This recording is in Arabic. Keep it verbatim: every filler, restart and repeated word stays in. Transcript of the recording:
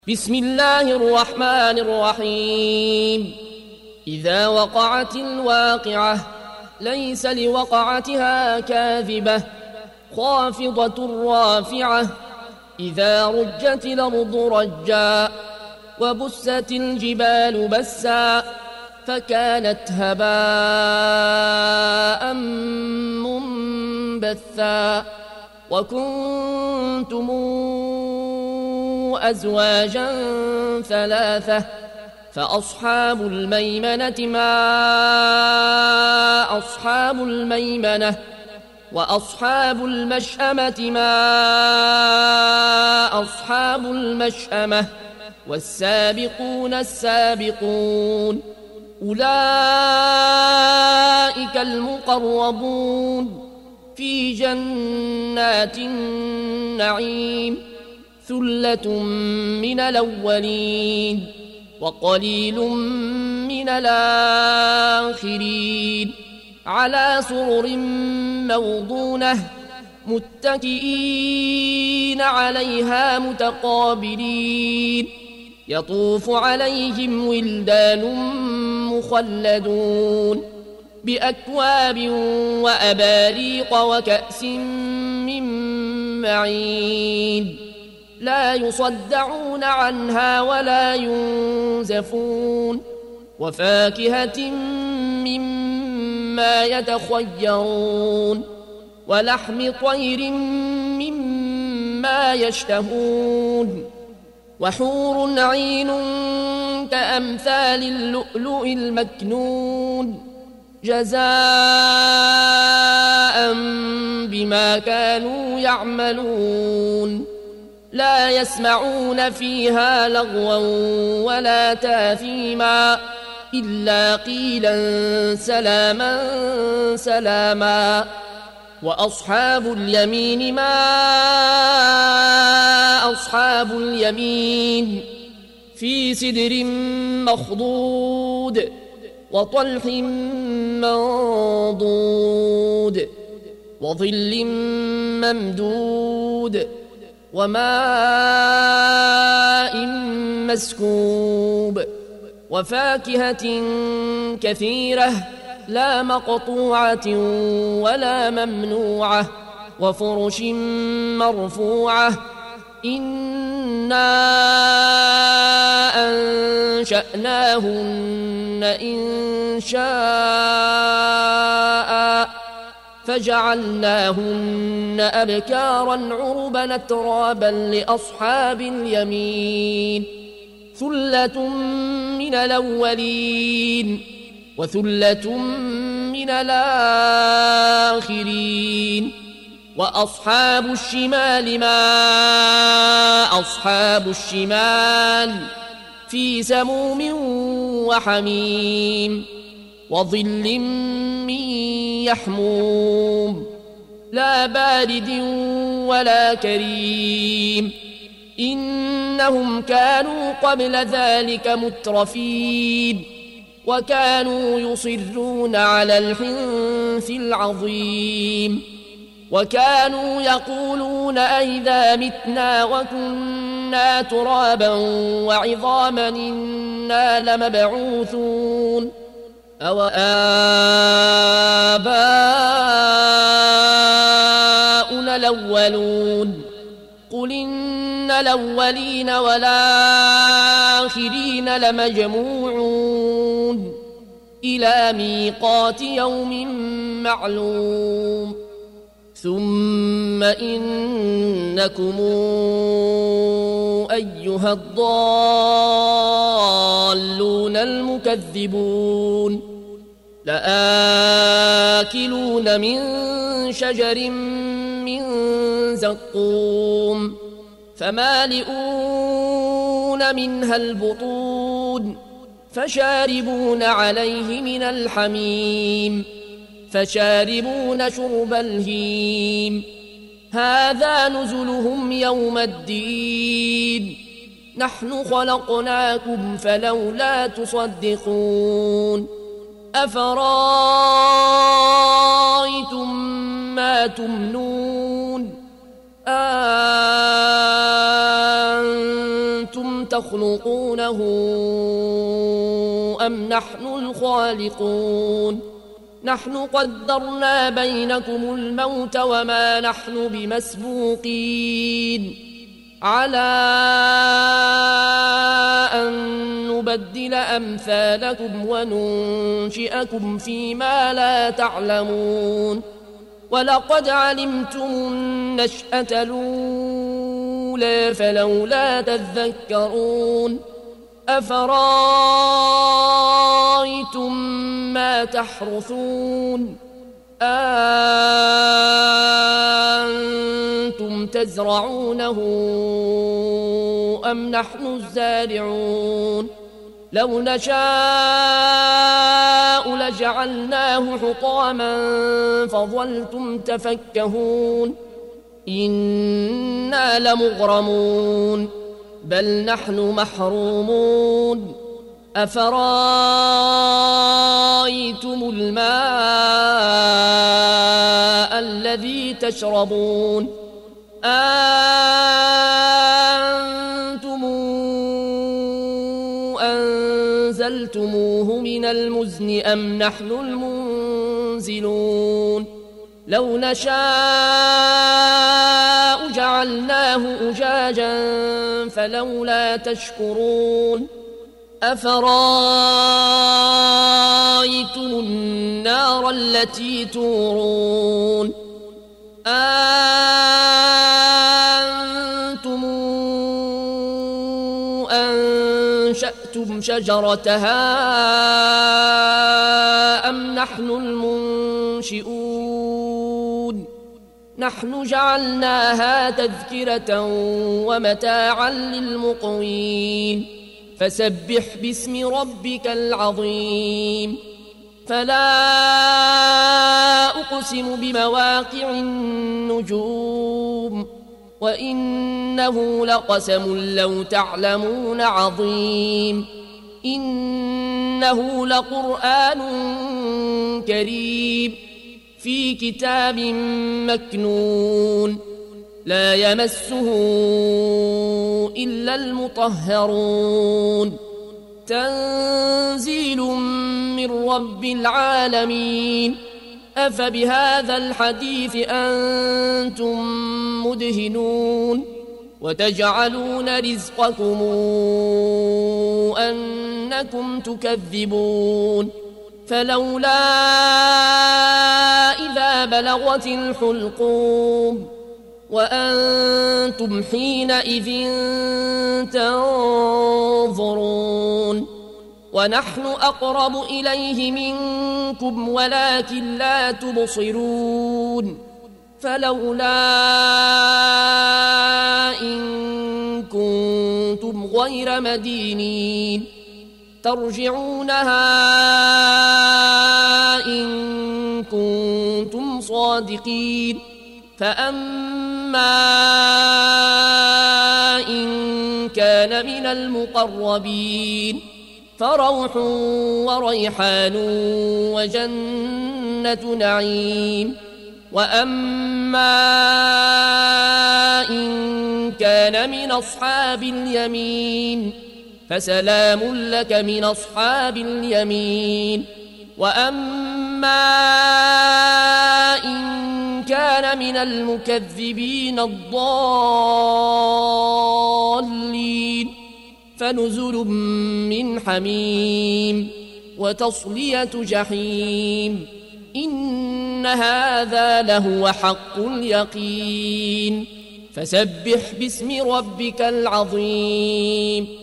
بسم الله الرحمن الرحيم. إذا وقعت الواقعة ليس لوقعتها كاذبة خافضة رافعة. إذا رجت الأرض رجا وبست الجبال بسا فكانت هباء منبثا وكنتم أزواجا ثلاثة فأصحاب الميمنة ما أصحاب الميمنة وأصحاب المشأمة ما أصحاب المشأمة والسابقون السابقون أولئك المقربون في جنات النعيم. ثلة من الأولين وقليل من الآخرين على سرر موضونة متكئين عليها متقابلين يطوف عليهم ولدان مخلدون بأكواب وأباريق وكأس من معين لا يصدعون عنها ولا ينزفون وفاكهة مما يتخيرون ولحم طير مما يشتهون وحور عين كأمثال اللؤلؤ المكنون جزاء بما كانوا يعملون. لا يسمعون فيها لغوا ولا تاثيما إلا قيلا سلاما سلاما. وأصحاب اليمين ما أصحاب اليمين في سدر مخضود وطلح منضود وظل ممدود وماء مسكوب وفاكهة كثيرة لا مقطوعة ولا ممنوعة وفرش مرفوعة. إنا أنشأناهن إن شاء فجعلناهن أبكارا عربا أترابا لأصحاب اليمين. ثلة من الأولين وثلة من الآخرين. وأصحاب الشمال ما أصحاب الشمال في سموم وحميم وظل من يحموم لا بارد ولا كريم. إنهم كانوا قبل ذلك مترفين وكانوا يصرون على الحنث العظيم وكانوا يقولون أئذا متنا وكنا ترابا وعظاما إنا لمبعوثون أو آباؤنا الأولون قل إن الأولين والآخرين لمجموعون إلى ميقات يوم معلوم. ثم إنكم أيها الضالون المكذبون لآكلون من شجر من زقوم فمالئون منها البطون فشاربون عليه من الحميم فشاربون شرب الهيم. هذا نزلهم يوم الدين نحن خلقناكم فلولا تصدقون. أفرأيتم ما تمنون أنتم تخلقونه أم نحن الخالقون نحن قدرنا بينكم الموت وما نحن بمسبوقين على أن نبدل أمثالكم وننشئكم فيما لا تعلمون ولقد علمتم النشأة الأولى فلولا تذكرون أفرأيتم ما تحرثون أأنتم تزرعونه أم نحن الزارعون لو نشاء لجعلناه حطاما فظلتم تفكهون إنا لمغرمون بل نحن محرومون أفرأيتم الماء الذي تشربون أنتم أنزلتموه من المزن أم نحن المنزلون لو نشاء جعلناه أجاجا فلولا تشكرون أفرأيتم النار التي تورون أنتم أنشأتم شجرتها أم نحن المنشئون نحن جعلناها تذكرة ومتاعا للمقوين فسبح باسم ربك العظيم فلا أقسم بمواقع النجوم وإنه لقسم لو تعلمون عظيم إنه لقرآن كريم في كتاب مكنون لا يمسه إلا المطهرون تنزيل من رب العالمين أفبهذا الحديث أنتم مدهنون وتجعلون رزقكم أنكم تكذبون فلولا إذا بلغت الحلقوم وأنتم حينئذ تنظرون ونحن أقرب إليه منكم ولكن لا تبصرون فلولا إن كنتم غير مدينين ترجعونها إن كنتم صادقين فأما إن كان من المقربين فروح وريحان وجنة نعيم وأما إن كان من أصحاب اليمين فسلام لك من أصحاب اليمين وأما إن كان من المكذبين الضالين فنزل من حميم وتصلية جحيم إن هذا لهو حق اليقين فسبح باسم ربك العظيم